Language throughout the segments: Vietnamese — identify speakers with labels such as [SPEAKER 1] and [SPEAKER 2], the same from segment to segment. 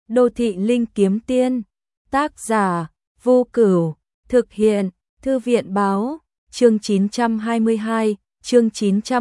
[SPEAKER 1] Đô thị linh kiếm tiên. Tác giả Vô Cửu. Thực hiện Thư viện báo. Chương 922, chương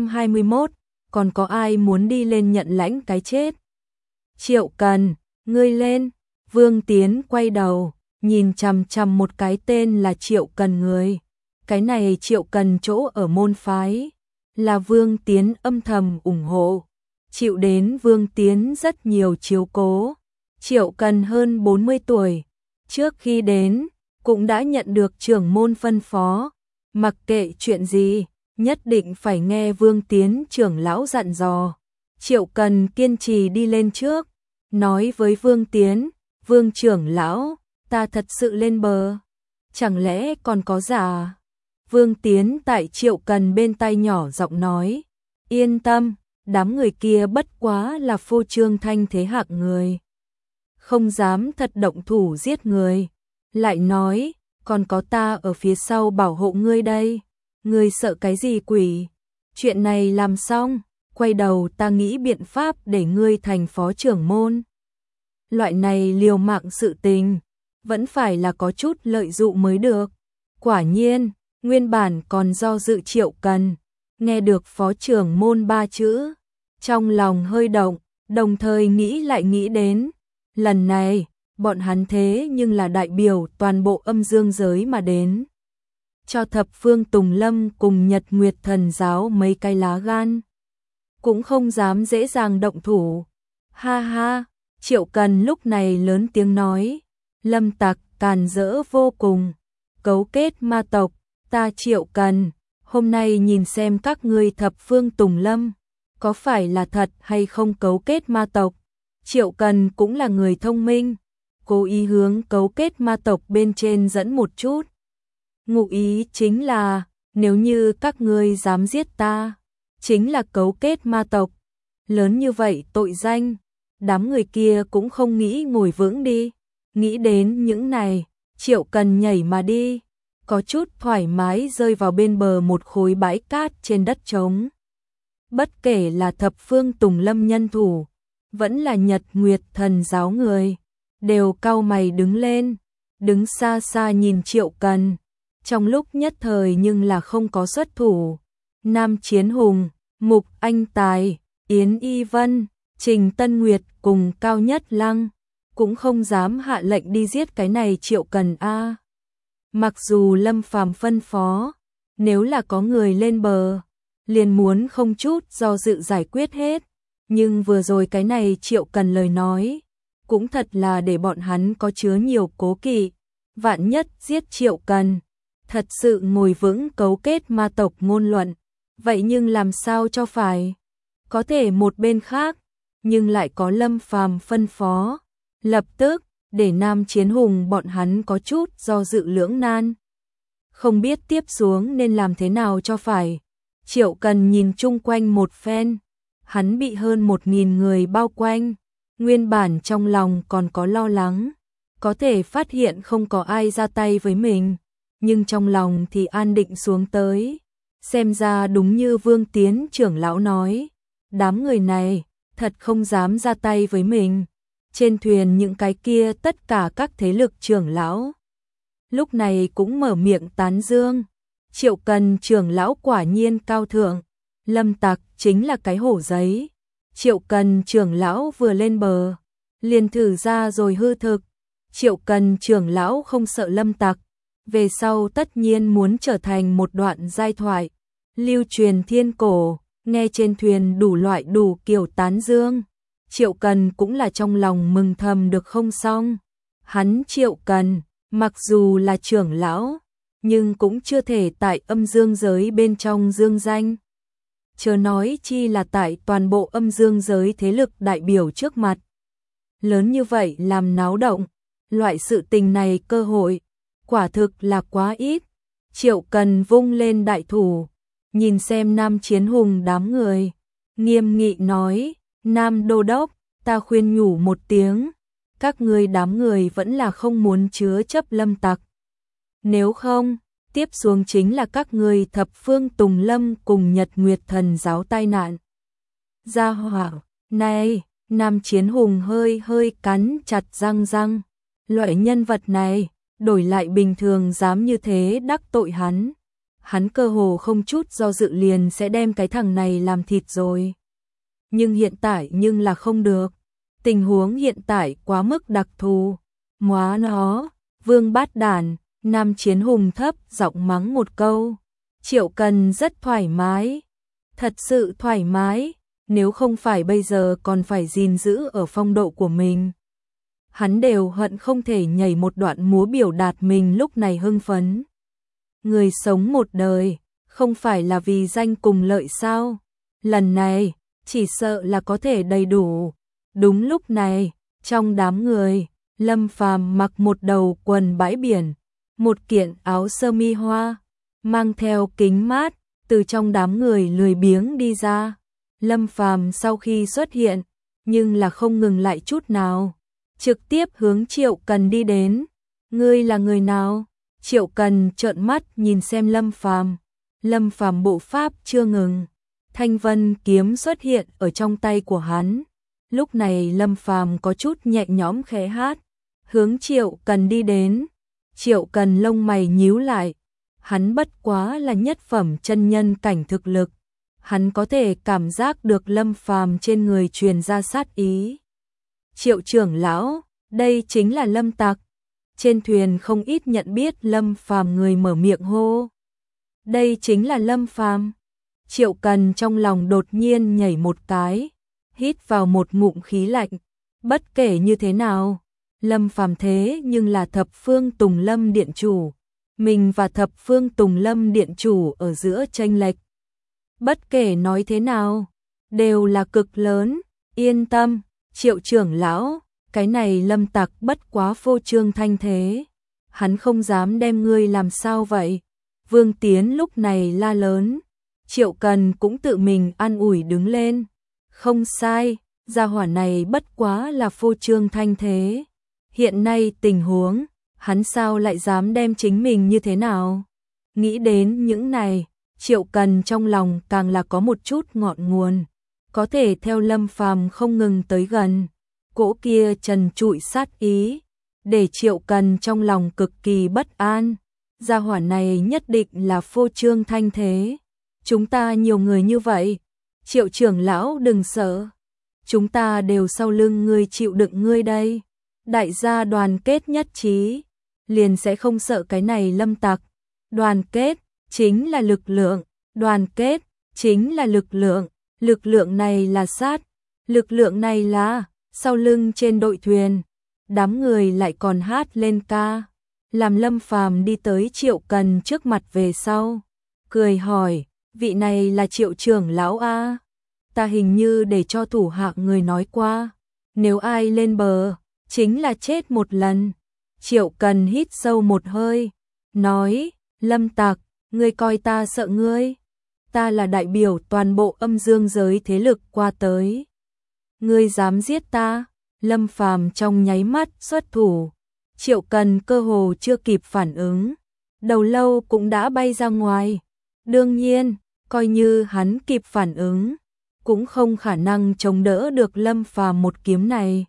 [SPEAKER 1] 921. Còn có ai muốn đi lên nhận lãnh cái chết? Triệu Cần, ngươi lên. Vương Tiến quay đầu, nhìn chằm chằm một cái tên là Triệu Cần người. Cái này Triệu Cần chỗ ở môn phái, là Vương Tiến âm thầm ủng hộ, chịu đến Vương Tiến rất nhiều chiếu cố. Triệu Cần hơn 40 tuổi, trước khi đến, cũng đã nhận được trưởng môn phân phó, mặc kệ chuyện gì, nhất định phải nghe Vương Tiến trưởng lão dặn dò. Triệu Cần kiên trì đi lên trước, nói với Vương Tiến, Vương trưởng lão, ta thật sự lên bờ, chẳng lẽ còn có giả? Vương Tiến tại Triệu Cần bên tai nhỏ giọng nói, yên tâm, đám người kia bất quá là phô trương thanh thế hạng người, không dám thật động thủ giết người. Lại nói, còn có ta ở phía sau bảo hộ ngươi đây, ngươi sợ cái gì quỷ? Chuyện này làm xong, quay đầu ta nghĩ biện pháp để ngươi thành phó trưởng môn. Loại này liều mạng sự tình, vẫn phải là có chút lợi dụng mới được. Quả nhiên, nguyên bản còn do dự Triệu Cần, nghe được phó trưởng môn 3 chữ, trong lòng hơi động, đồng thời nghĩ lại nghĩ đến, lần này, bọn hắn thế nhưng là đại biểu toàn bộ âm dương giới mà đến, cho thập phương Tùng Lâm cùng Nhật Nguyệt Thần Giáo mấy cái lá gan, cũng không dám dễ dàng động thủ. Ha ha, Triệu Cần lúc này lớn tiếng nói, lâm tặc càn rỡ vô cùng, cấu kết ma tộc, ta Triệu Cần, hôm nay nhìn xem các ngươi thập phương Tùng Lâm, có phải là thật hay không cấu kết ma tộc. Triệu Cần cũng là người thông minh, cố ý hướng cấu kết ma tộc bên trên dẫn một chút. Ngụ ý chính là, nếu như các ngươi dám giết ta, chính là cấu kết ma tộc. Lớn như vậy tội danh, đám người kia cũng không nghĩ ngồi vững đi. Nghĩ đến những này, Triệu Cần nhảy mà đi, có chút thoải mái rơi vào bên bờ một khối bãi cát trên đất trống. Bất kể là thập phương Tùng Lâm nhân thủ, vẫn là Nhật Nguyệt Thần Giáo người, đều cau mày đứng lên, đứng xa xa nhìn Triệu Cần. Trong lúc nhất thời nhưng là không có xuất thủ. Nam Chiến Hùng, Mục Anh Tài, Yến Y Vân, Trình Tân Nguyệt cùng Cao Nhất Lăng cũng không dám hạ lệnh đi giết cái này Triệu Cần a. Mặc dù Lâm Phàm phân phó, nếu là có người lên bờ, liền muốn không chút do dự giải quyết hết, nhưng vừa rồi cái này Triệu Cần lời nói, cũng thật là để bọn hắn có chứa nhiều cố kỵ. Vạn nhất giết Triệu Cần, thật sự ngồi vững cấu kết ma tộc ngôn luận, vậy nhưng làm sao cho phải? Có thể một bên khác, nhưng lại có Lâm Phàm phân phó, lập tức để Nam Chiến Hùng bọn hắn có chút do dự lưỡng nan, không biết tiếp xuống nên làm thế nào cho phải. Triệu Cần nhìn chung quanh một phen, hắn bị hơn 1000 người bao quanh, nguyên bản trong lòng còn có lo lắng, có thể phát hiện không có ai ra tay với mình, nhưng trong lòng thì an định xuống tới. Xem ra đúng như Vương Tiến trưởng lão nói, đám người này thật không dám ra tay với mình. Trên thuyền những cái kia tất cả các thế lực trưởng lão lúc này cũng mở miệng tán dương, Triệu Cần trưởng lão quả nhiên cao thượng, lâm tặc chính là cái hổ giấy. Triệu Cần trưởng lão vừa lên bờ, liền thử ra rồi hư thực. Triệu Cần trưởng lão không sợ lâm tặc, về sau tất nhiên muốn trở thành một đoạn giai thoại, lưu truyền thiên cổ, nghe trên thuyền đủ loại đủ kiểu tán dương. Triệu Cần cũng là trong lòng mừng thầm được không xong. Hắn Triệu Cần, mặc dù là trưởng lão, nhưng cũng chưa thể tại âm dương giới bên trong dương danh. Chớ nói chi là tại toàn bộ âm dương giới thế lực đại biểu trước mặt. Lớn như vậy làm náo động, loại sự tình này cơ hội, quả thực là quá ít. Triệu Cần vung lên đại thủ, nhìn xem Nam Chiến Hùng đám người, nghiêm nghị nói, Nam Đô Đốc, ta khuyên nhủ một tiếng, các ngươi đám người vẫn là không muốn chứa chấp lâm tặc. Nếu không, tiếp xuống chính là các ngươi thập phương Tùng Lâm cùng Nhật Nguyệt Thần Giáo tai nạn. Gia hỏa, này, Nam Chiến Hùng hơi hơi cắn chặt răng răng. Loại nhân vật này, đổi lại bình thường dám như thế đắc tội hắn. Hắn cơ hồ không chút do dự liền sẽ đem cái thằng này làm thịt rồi. Nhưng hiện tại nhưng là không được. Tình huống hiện tại quá mức đặc thù. Móa nó, Vương Bát Đản, Nam Chiến Hùng thấp giọng mắng một câu. Triệu Cần rất thoải mái. Thật sự thoải mái, nếu không phải bây giờ còn phải gìn giữ ở phong độ của mình. Hắn đều hận không thể nhảy một đoạn múa biểu đạt mình lúc này hưng phấn. Người sống một đời, không phải là vì danh cùng lợi sao? Lần này, chỉ sợ là có thể đầy đủ. Đúng lúc này, trong đám người, Lâm Phàm mặc một đầu quần bãi biển, một kiện áo sơ mi hoa, mang theo kính mát, từ trong đám người lười biếng đi ra. Lâm Phàm sau khi xuất hiện, nhưng là không ngừng lại chút nào, trực tiếp hướng Triệu Cần đi đến. Ngươi là người nào? Triệu Cần trợn mắt nhìn xem Lâm Phàm. Lâm Phàm bộ pháp chưa ngừng, Thanh Vân kiếm xuất hiện ở trong tay của hắn. Lúc này Lâm Phàm có chút nhẹ nhõm khẽ hát, hướng Triệu Cần đi đến. Triệu Cần lông mày nhíu lại, hắn bất quá là nhất phẩm chân nhân cảnh thực lực, hắn có thể cảm giác được Lâm Phàm trên người truyền ra sát ý. Triệu trưởng lão, đây chính là Lâm Tặc. Trên thuyền không ít nhận biết Lâm Phàm người mở miệng hô. Đây chính là Lâm Phàm. Triệu Cần trong lòng đột nhiên nhảy một cái, hít vào một ngụm khí lạnh. Bất kể như thế nào, Lâm Phàm thế nhưng là Thập Phương Tùng Lâm điện chủ. Mình và Thập Phương Tùng Lâm điện chủ ở giữa chênh lệch, bất kể nói thế nào, đều là cực lớn. Yên tâm, Triệu trưởng lão, cái này Lâm Tặc bất quá phô trương thanh thế. Hắn không dám đem ngươi làm sao vậy? Vương Tiến lúc này la lớn. Triệu Cần cũng tự mình an ủi đứng lên. Không sai, gia hỏa này bất quá là phô trương thanh thế. Hiện nay tình huống, hắn sao lại dám đem chính mình như thế nào? Nghĩ đến những này, Triệu Cần trong lòng càng là có một chút ngọn nguồn. Có thể theo Lâm Phàm không ngừng tới gần, cỗ kia trần trụi sát ý, để Triệu Cần trong lòng cực kỳ bất an. Gia hỏa này nhất định là phô trương thanh thế. Chúng ta nhiều người như vậy, Triệu trưởng lão đừng sợ, chúng ta đều sau lưng ngươi chịu đựng ngươi đây. Đại gia đoàn kết nhất trí, liền sẽ không sợ cái này Lâm Tặc. Đoàn kết chính là lực lượng, đoàn kết chính là lực lượng, lực lượng này là sát, lực lượng này là sau lưng trên đội thuyền. Đám người lại còn hát lên ca, làm Lâm Phàm đi tới Triệu Cần trước mặt về sau, cười hỏi, vị này là Triệu trưởng lão a? Ta hình như để cho thủ hạ người nói qua, nếu ai lên bờ, chính là chết một lần. Triệu Cần hít sâu một hơi, nói, Lâm Tặc, ngươi coi ta sợ ngươi? Ta là đại biểu toàn bộ âm dương giới thế lực qua tới. Ngươi dám giết ta? Lâm Phàm trong nháy mắt xuất thủ. Triệu Cần cơ hồ chưa kịp phản ứng, đầu lâu cũng đã bay ra ngoài. Đương nhiên, coi như hắn kịp phản ứng, cũng không khả năng chống đỡ được Lâm Phàm một kiếm này.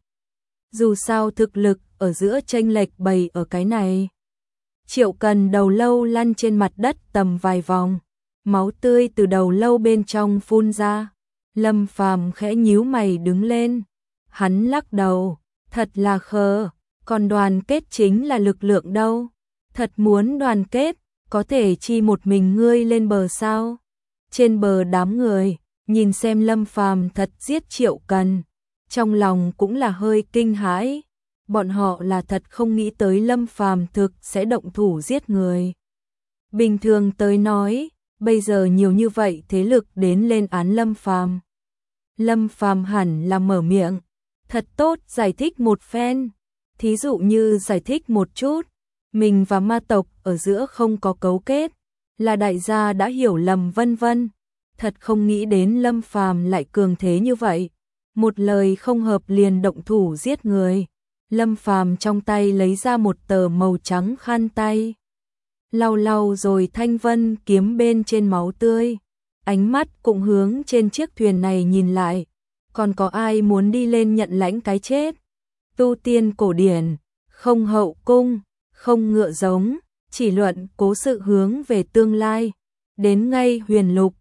[SPEAKER 1] Dù sao thực lực ở giữa chênh lệch bày ở cái này. Triệu Cần đầu lâu lăn trên mặt đất tầm vài vòng, máu tươi từ đầu lâu bên trong phun ra. Lâm Phàm khẽ nhíu mày đứng lên, hắn lắc đầu, thật là khờ, còn đoàn kết chính là lực lượng đâu? Thật muốn đoàn kết, có thể chi một mình ngươi lên bờ sao? Trên bờ đám người, nhìn xem Lâm Phàm thật giết Triệu Cần, trong lòng cũng là hơi kinh hãi. Bọn họ là thật không nghĩ tới Lâm Phàm thực sẽ động thủ giết người. Bình thường tới nói, bây giờ nhiều như vậy thế lực đến lên án Lâm Phàm. Lâm Phàm hẳn là mở miệng, thật tốt giải thích một phen. Thí dụ như giải thích một chút, mình và ma tộc ở giữa không có cấu kết, là đại gia đã hiểu lầm vân vân. Thật không nghĩ đến Lâm Phàm lại cường thế như vậy, một lời không hợp liền động thủ giết người. Lâm Phàm trong tay lấy ra một tờ màu trắng khăn tay, lau lau rồi thanh vân kiếm bên trên máu tươi, ánh mắt cũng hướng trên chiếc thuyền này nhìn lại. còn có ai muốn đi lên nhận lãnh cái chết. Tu tiên cổ điển, không hậu cung, không ngựa giống, chỉ luận cố sự hướng về tương lai. Đến ngay huyền lục,